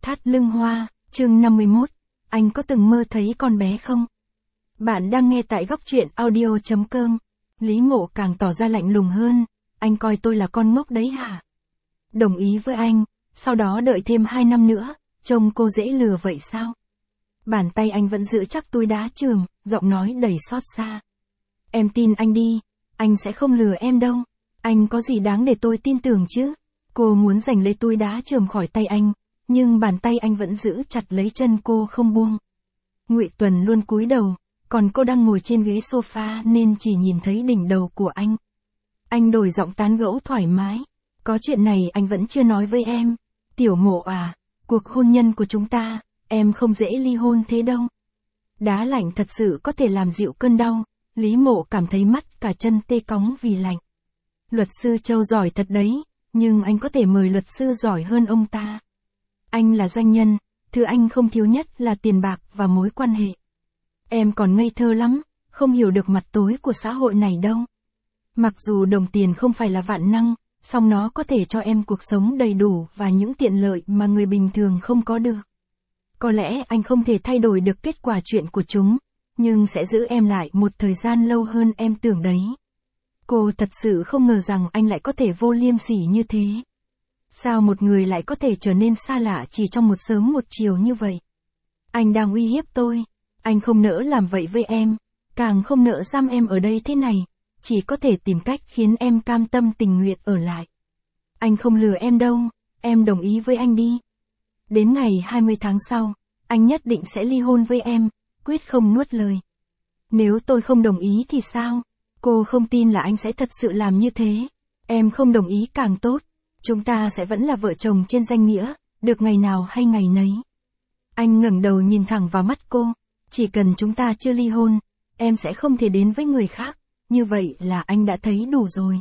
Thắt lưng hoa, chương 51, anh có từng mơ thấy con bé không? Bạn đang nghe tại góc truyện audio.com. Lý Mộ càng tỏ ra lạnh lùng hơn, anh coi tôi là con ngốc đấy hả? Đồng ý với anh, sau đó đợi thêm 2 năm nữa, trông cô dễ lừa vậy sao? Bàn tay anh vẫn giữ chắc túi đá trường, giọng nói đầy xót xa. Em tin anh đi, anh sẽ không lừa em đâu. Anh có gì đáng để tôi tin tưởng chứ? Cô muốn giành lấy túi đá trường khỏi tay anh, nhưng bàn tay anh vẫn giữ chặt lấy chân cô không buông. Ngụy Tuần luôn cúi đầu, còn cô đang ngồi trên ghế sofa nên chỉ nhìn thấy đỉnh đầu của anh. Anh đổi giọng tán gẫu thoải mái. Có chuyện này anh vẫn chưa nói với em. Tiểu Mộ à, cuộc hôn nhân của chúng ta, em không dễ ly hôn thế đâu. Đá lạnh thật sự có thể làm dịu cơn đau. Lý Mộ cảm thấy mắt cả chân tê cóng vì lạnh. Luật sư Châu giỏi thật đấy, nhưng anh có thể mời luật sư giỏi hơn ông ta. Anh là doanh nhân, thứ anh không thiếu nhất là tiền bạc và mối quan hệ. Em còn ngây thơ lắm, không hiểu được mặt tối của xã hội này đâu. Mặc dù đồng tiền không phải là vạn năng, song nó có thể cho em cuộc sống đầy đủ và những tiện lợi mà người bình thường không có được. Có lẽ anh không thể thay đổi được kết quả chuyện của chúng, nhưng sẽ giữ em lại một thời gian lâu hơn em tưởng đấy. Cô thật sự không ngờ rằng anh lại có thể vô liêm sỉ như thế. Sao một người lại có thể trở nên xa lạ chỉ trong một sớm một chiều như vậy? Anh đang uy hiếp tôi. Anh không nỡ làm vậy với em, càng không nỡ giam em ở đây thế này, chỉ có thể tìm cách khiến em cam tâm tình nguyện ở lại. Anh không lừa em đâu, em đồng ý với anh đi. Đến ngày 20 tháng sau, anh nhất định sẽ ly hôn với em, quyết không nuốt lời. Nếu tôi không đồng ý thì sao? Cô không tin là anh sẽ thật sự làm như thế. Em không đồng ý càng tốt. Chúng ta sẽ vẫn là vợ chồng trên danh nghĩa, được ngày nào hay ngày nấy. Anh ngẩng đầu nhìn thẳng vào mắt cô. Chỉ cần chúng ta chưa ly hôn, em sẽ không thể đến với người khác. Như vậy là anh đã thấy đủ rồi.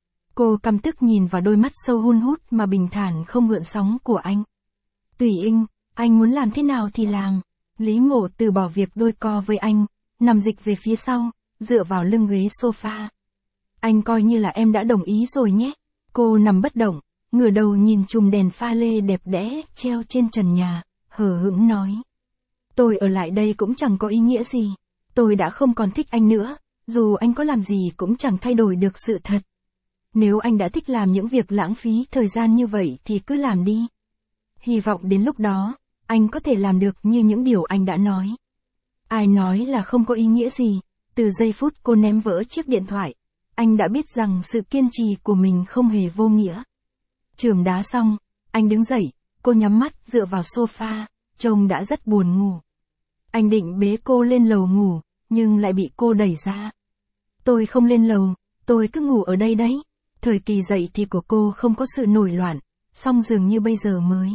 Cô căm tức nhìn vào đôi mắt sâu hun hút mà bình thản không gợn sóng của anh. Tùy anh muốn làm thế nào thì làm. Lý Mộ từ bỏ việc đôi co với anh, nằm dịch về phía sau, dựa vào lưng ghế sofa. Anh coi như là em đã đồng ý rồi nhé. Cô nằm bất động, ngửa đầu nhìn chùm đèn pha lê đẹp đẽ treo trên trần nhà, hờ hững nói. Tôi ở lại đây cũng chẳng có ý nghĩa gì. Tôi đã không còn thích anh nữa, dù anh có làm gì cũng chẳng thay đổi được sự thật. Nếu anh đã thích làm những việc lãng phí thời gian như vậy thì cứ làm đi. Hy vọng đến lúc đó, anh có thể làm được như những điều anh đã nói. Ai nói là không có ý nghĩa gì, từ giây phút cô ném vỡ chiếc điện thoại, anh đã biết rằng sự kiên trì của mình không hề vô nghĩa. Chườm đá xong, anh đứng dậy, cô nhắm mắt dựa vào sofa, trông đã rất buồn ngủ. Anh định bế cô lên lầu ngủ, nhưng lại bị cô đẩy ra. Tôi không lên lầu, tôi cứ ngủ ở đây đấy. Thời kỳ dậy thì của cô không có sự nổi loạn, song dường như bây giờ mới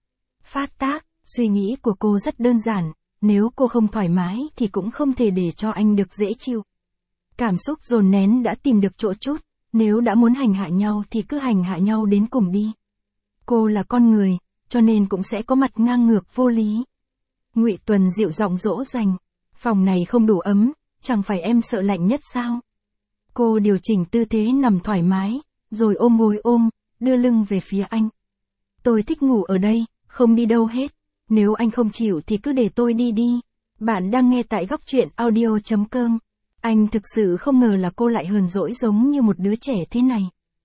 phát tác. Suy nghĩ của cô rất đơn giản, nếu cô không thoải mái thì cũng không thể để cho anh được dễ chịu. Cảm xúc dồn nén đã tìm được chỗ trút, nếu đã muốn hành hạ nhau thì cứ hành hạ nhau đến cùng đi. Cô là con người, cho nên cũng sẽ có mặt ngang ngược vô lý. Ngụy Tuần dịu giọng dỗ dành, phòng này không đủ ấm, chẳng phải em sợ lạnh nhất sao? Cô điều chỉnh tư thế nằm thoải mái, rồi ôm gối ôm, đưa lưng về phía anh. Tôi thích ngủ ở đây, không đi đâu hết. Nếu anh không chịu thì cứ để tôi đi đi. Bạn đang nghe tại góc truyện audio.com. Anh thực sự không ngờ là cô lại hờn dỗi giống như một đứa trẻ thế này.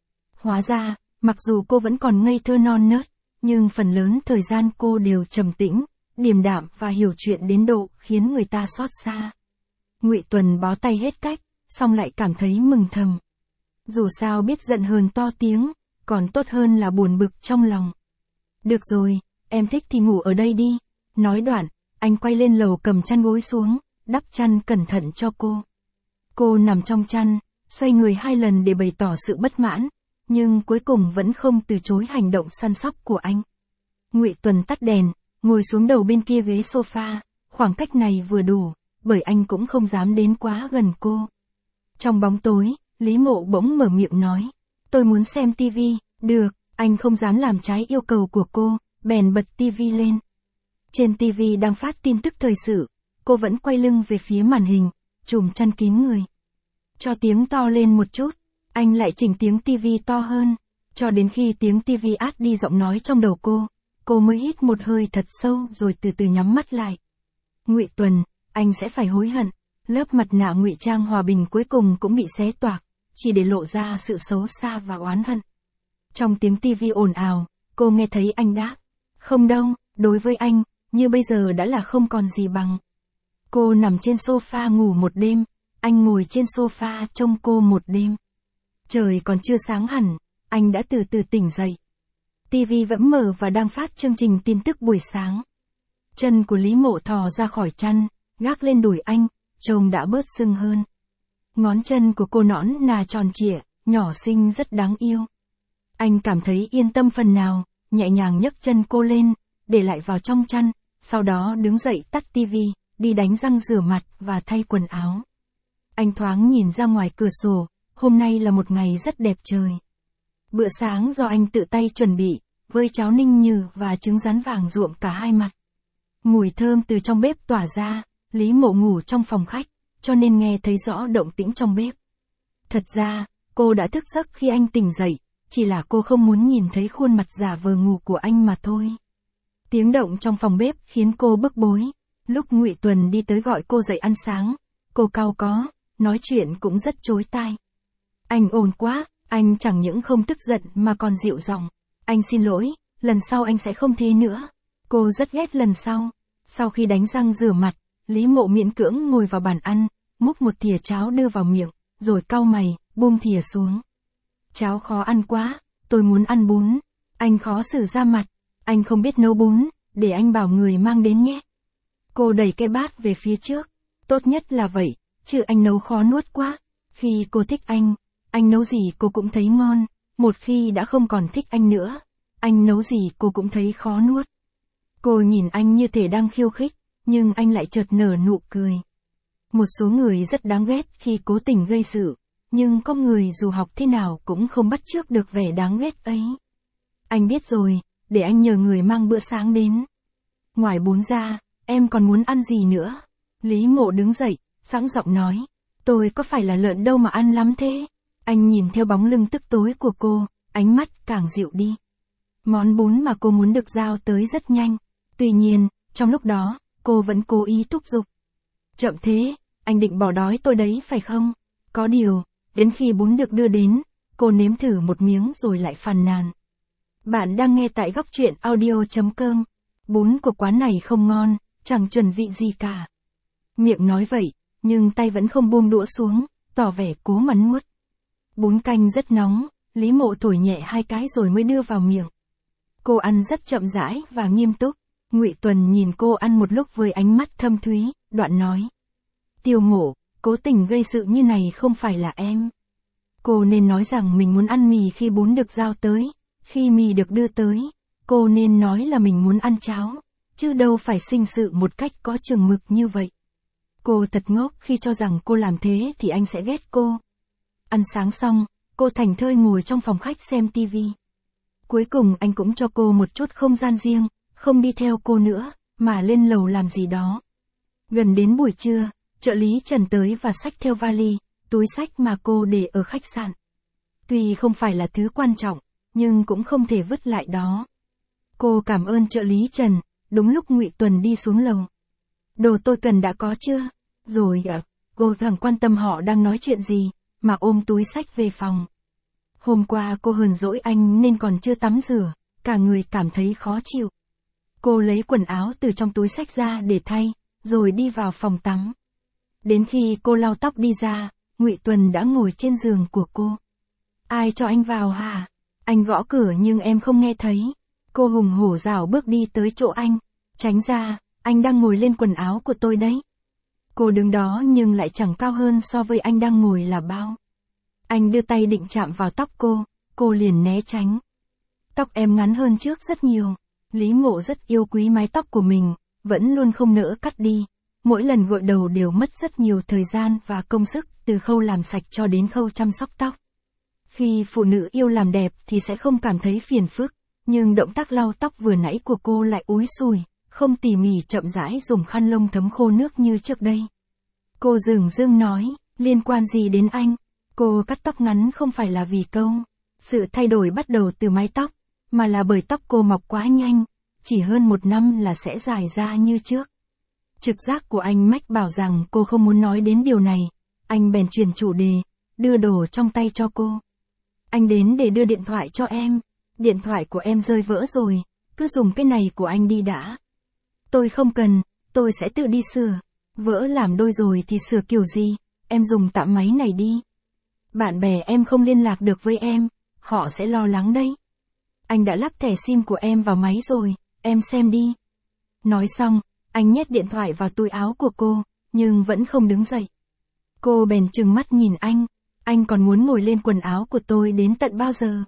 Hóa ra, mặc dù cô vẫn còn ngây thơ non nớt, nhưng phần lớn thời gian cô đều trầm tĩnh, điềm đạm và hiểu chuyện đến độ khiến người ta xót xa. Ngụy Tuần bó tay hết cách, song lại cảm thấy mừng thầm. Dù sao biết giận hờn to tiếng, còn tốt hơn là buồn bực trong lòng. Được rồi, em thích thì ngủ ở đây đi. Nói đoạn, anh quay lên lầu cầm chăn gối xuống, đắp chăn cẩn thận cho cô. Cô nằm trong chăn, xoay người 2 lần để bày tỏ sự bất mãn, nhưng cuối cùng vẫn không từ chối hành động săn sóc của anh. Ngụy Tuần tắt đèn, ngồi xuống đầu bên kia ghế sofa, khoảng cách này vừa đủ, bởi anh cũng không dám đến quá gần cô. Trong bóng tối, Lý Mộ bỗng mở miệng nói, tôi muốn xem tivi. Được, anh không dám làm trái yêu cầu của cô, bèn bật tivi lên. Trên tivi đang phát tin tức thời sự, cô vẫn quay lưng về phía màn hình, trùm chăn kín người. Cho tiếng to lên một chút, anh lại chỉnh tiếng tivi to hơn, cho đến khi tiếng tivi át đi giọng nói trong đầu cô cô mới hít một hơi thật sâu rồi từ từ nhắm mắt lại. Ngụy Tuần, anh sẽ phải hối hận. Lớp mặt nạ ngụy trang hòa bình cuối cùng cũng bị xé toạc, chỉ để lộ ra sự xấu xa và oán hận. Trong tiếng tivi ồn ào, cô nghe thấy anh đáp. Không đâu, đối với anh, như bây giờ đã là không còn gì bằng. Cô nằm trên sofa ngủ một đêm, anh ngồi trên sofa trông cô một đêm. Trời còn chưa sáng hẳn, anh đã từ từ tỉnh dậy. tivi vẫn mở và đang phát chương trình tin tức buổi sáng. Chân của Lý Mộ thò ra khỏi chăn, gác lên đùi anh, trông đã bớt sưng hơn. Ngón chân của cô nõn nà tròn trịa, nhỏ xinh rất đáng yêu. Anh cảm thấy yên tâm phần nào, nhẹ nhàng nhấc chân cô lên, để lại vào trong chăn, sau đó đứng dậy tắt tivi, đi đánh răng rửa mặt và thay quần áo. Anh thoáng nhìn ra ngoài cửa sổ, hôm nay là một ngày rất đẹp trời. Bữa sáng do anh tự tay chuẩn bị, với cháo ninh nhừ và trứng rán vàng ruộm cả hai mặt. Mùi thơm từ trong bếp tỏa ra, Lý Mộ ngủ trong phòng khách, cho nên nghe thấy rõ động tĩnh trong bếp. Thật ra, cô đã thức giấc khi anh tỉnh dậy, chỉ là cô không muốn nhìn thấy khuôn mặt giả vờ ngủ của anh mà thôi. Tiếng động trong phòng bếp khiến cô bức bối. Lúc Ngụy Tuần đi tới gọi cô dậy ăn sáng, cô cau có, nói chuyện cũng rất chối tai. Anh ồn quá, anh chẳng những không tức giận mà còn dịu giọng. Anh xin lỗi, lần sau anh sẽ không thế nữa. Cô rất ghét lần sau. Sau khi đánh răng rửa mặt, Lý Mộ miễn cưỡng ngồi vào bàn ăn, múc một thìa cháo đưa vào miệng, rồi cau mày, buông thìa xuống. Cháo khó ăn quá, tôi muốn ăn bún. Anh khó xử ra mặt, anh không biết nấu bún, để anh bảo người mang đến nhé. Cô đẩy cái bát về phía trước, tốt nhất là vậy, chứ anh nấu khó nuốt quá. Khi cô thích anh nấu gì cô cũng thấy ngon, một khi đã không còn thích anh nữa, anh nấu gì cô cũng thấy khó nuốt. Cô nhìn anh như thể đang khiêu khích, nhưng anh lại chợt nở nụ cười. Một số người rất đáng ghét khi cố tình gây sự, nhưng có người dù học thế nào cũng không bắt chước được vẻ đáng ghét ấy. Anh biết rồi, để anh nhờ người mang bữa sáng đến. Ngoài bún ra, em còn muốn ăn gì nữa? Lý Mộ đứng dậy, sẵn giọng nói. Tôi có phải là lợn đâu mà ăn lắm thế? Anh nhìn theo bóng lưng tức tối của cô, ánh mắt càng dịu đi. Món bún mà cô muốn được giao tới rất nhanh. Tuy nhiên, trong lúc đó, cô vẫn cố ý thúc giục. Chậm thế, anh định bỏ đói tôi đấy phải không? Có điều, đến khi bún được đưa đến, cô nếm thử một miếng rồi lại phàn nàn. Bạn đang nghe tại góc truyện audio.com. Bún của quán này không ngon, chẳng chuẩn vị gì cả. Miệng nói vậy, nhưng tay vẫn không buông đũa xuống, tỏ vẻ cố mắn nuốt. Bún canh rất nóng, Lý Mộ thổi nhẹ 2 cái rồi mới đưa vào miệng. Cô ăn rất chậm rãi và nghiêm túc. Ngụy Tuần nhìn cô ăn một lúc với ánh mắt thâm thúy, đoạn nói. Tiêu Mộ, cố tình gây sự như này không phải là em. Cô nên nói rằng mình muốn ăn mì khi bún được giao tới, khi mì được đưa tới, cô nên nói là mình muốn ăn cháo, chứ đâu phải sinh sự một cách có chừng mực như vậy. Cô thật ngốc khi cho rằng cô làm thế thì anh sẽ ghét cô. Ăn sáng xong, cô thảnh thơi ngồi trong phòng khách xem tivi. Cuối cùng anh cũng cho cô một chút không gian riêng, không đi theo cô nữa, mà lên lầu làm gì đó. Gần đến buổi trưa, trợ lý Trần tới và xách theo vali, túi xách mà cô để ở khách sạn. Tuy không phải là thứ quan trọng, nhưng cũng không thể vứt lại đó. Cô cảm ơn trợ lý Trần, đúng lúc Ngụy Tuần đi xuống lầu. Đồ tôi cần đã có chưa? Rồi ạ, cô chẳng quan tâm họ đang nói chuyện gì, mà ôm túi xách về phòng. Hôm qua cô hờn dỗi anh nên còn chưa tắm rửa, cả người cảm thấy khó chịu. Cô lấy quần áo từ trong túi xách ra để thay, rồi đi vào phòng tắm. Đến khi cô lau tóc đi ra, Ngụy Tuần đã ngồi trên giường của cô. Ai cho anh vào hả? Anh gõ cửa nhưng em không nghe thấy. Cô hùng hổ rảo bước đi tới chỗ anh. Tránh ra, anh đang ngồi lên quần áo của tôi đấy. Cô đứng đó nhưng lại chẳng cao hơn so với anh đang ngồi là bao. Anh đưa tay định chạm vào tóc cô liền né tránh. Tóc em ngắn hơn trước rất nhiều. Lý Mộ rất yêu quý mái tóc của mình, vẫn luôn không nỡ cắt đi. Mỗi lần gội đầu đều mất rất nhiều thời gian và công sức, từ khâu làm sạch cho đến khâu chăm sóc tóc. Khi phụ nữ yêu làm đẹp thì sẽ không cảm thấy phiền phức, nhưng động tác lau tóc vừa nãy của cô lại úi sùi, không tỉ mỉ chậm rãi dùng khăn lông thấm khô nước như trước đây. Cô dửng dưng nói, liên quan gì đến anh? Cô cắt tóc ngắn không phải là vì câu. Sự thay đổi bắt đầu từ mái tóc, mà là bởi tóc cô mọc quá nhanh. chỉ hơn 1 năm là sẽ dài ra như trước. Trực giác của anh mách bảo rằng cô không muốn nói đến điều này, anh bèn chuyển chủ đề, đưa đồ trong tay cho cô. Anh đến để đưa điện thoại cho em, điện thoại của em rơi vỡ rồi, cứ dùng cái này của anh đi đã. Tôi không cần, tôi sẽ tự đi sửa, vỡ làm đôi rồi thì sửa kiểu gì, em dùng tạm máy này đi. Bạn bè em không liên lạc được với em, họ sẽ lo lắng đấy. Anh đã lắp thẻ SIM của em vào máy rồi, em xem đi. Nói xong, anh nhét điện thoại vào túi áo của cô, nhưng vẫn không đứng dậy. Cô bèn trừng mắt nhìn anh còn muốn ngồi lên quần áo của tôi đến tận bao giờ?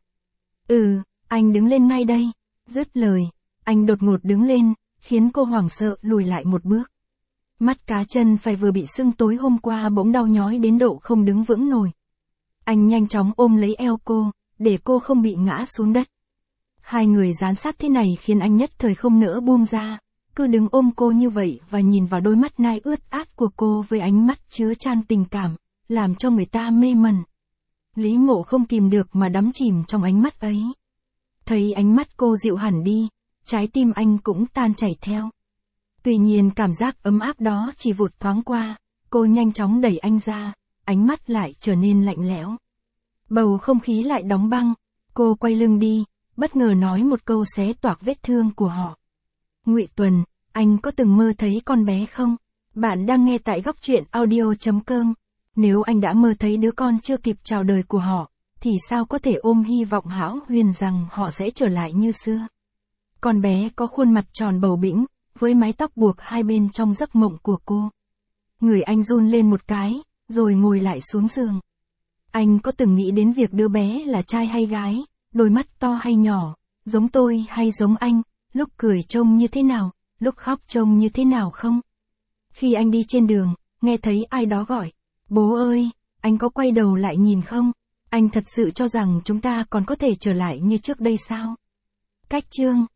Anh đứng lên ngay đây. Dứt lời, anh đột ngột đứng lên, khiến cô hoảng sợ lùi lại một bước. Mắt cá chân phải vừa bị sưng tối hôm qua bỗng đau nhói đến độ không đứng vững nổi. Anh nhanh chóng ôm lấy eo cô, để cô không bị ngã xuống đất. Hai người dán sát thế này khiến anh nhất thời không nỡ buông ra, cứ đứng ôm cô như vậy và nhìn vào đôi mắt nai ướt át của cô với ánh mắt chứa chan tình cảm, làm cho người ta mê mẩn. Lý Mộ không kìm được mà đắm chìm trong ánh mắt ấy. Thấy ánh mắt cô dịu hẳn đi, trái tim anh cũng tan chảy theo. Tuy nhiên cảm giác ấm áp đó chỉ vụt thoáng qua, cô nhanh chóng đẩy anh ra, ánh mắt lại trở nên lạnh lẽo. Bầu không khí lại đóng băng, cô quay lưng đi, bất ngờ nói một câu xé toạc vết thương của họ. Ngụy Tuần, anh có từng mơ thấy con bé không? Bạn đang nghe tại góc truyện audio.com. Nếu anh đã mơ thấy đứa con chưa kịp chào đời của họ, thì sao có thể ôm hy vọng hão huyền rằng họ sẽ trở lại như xưa? Con bé có khuôn mặt tròn bầu bĩnh, với mái tóc buộc hai bên trong giấc mộng của cô. Người anh run lên một cái, rồi ngồi lại xuống giường. Anh có từng nghĩ đến việc đứa bé là trai hay gái, đôi mắt to hay nhỏ, giống tôi hay giống anh, lúc cười trông như thế nào, lúc khóc trông như thế nào không? Khi anh đi trên đường, nghe thấy ai đó gọi, bố ơi, anh có quay đầu lại nhìn không? Anh thật sự cho rằng chúng ta còn có thể trở lại như trước đây sao? Cách chương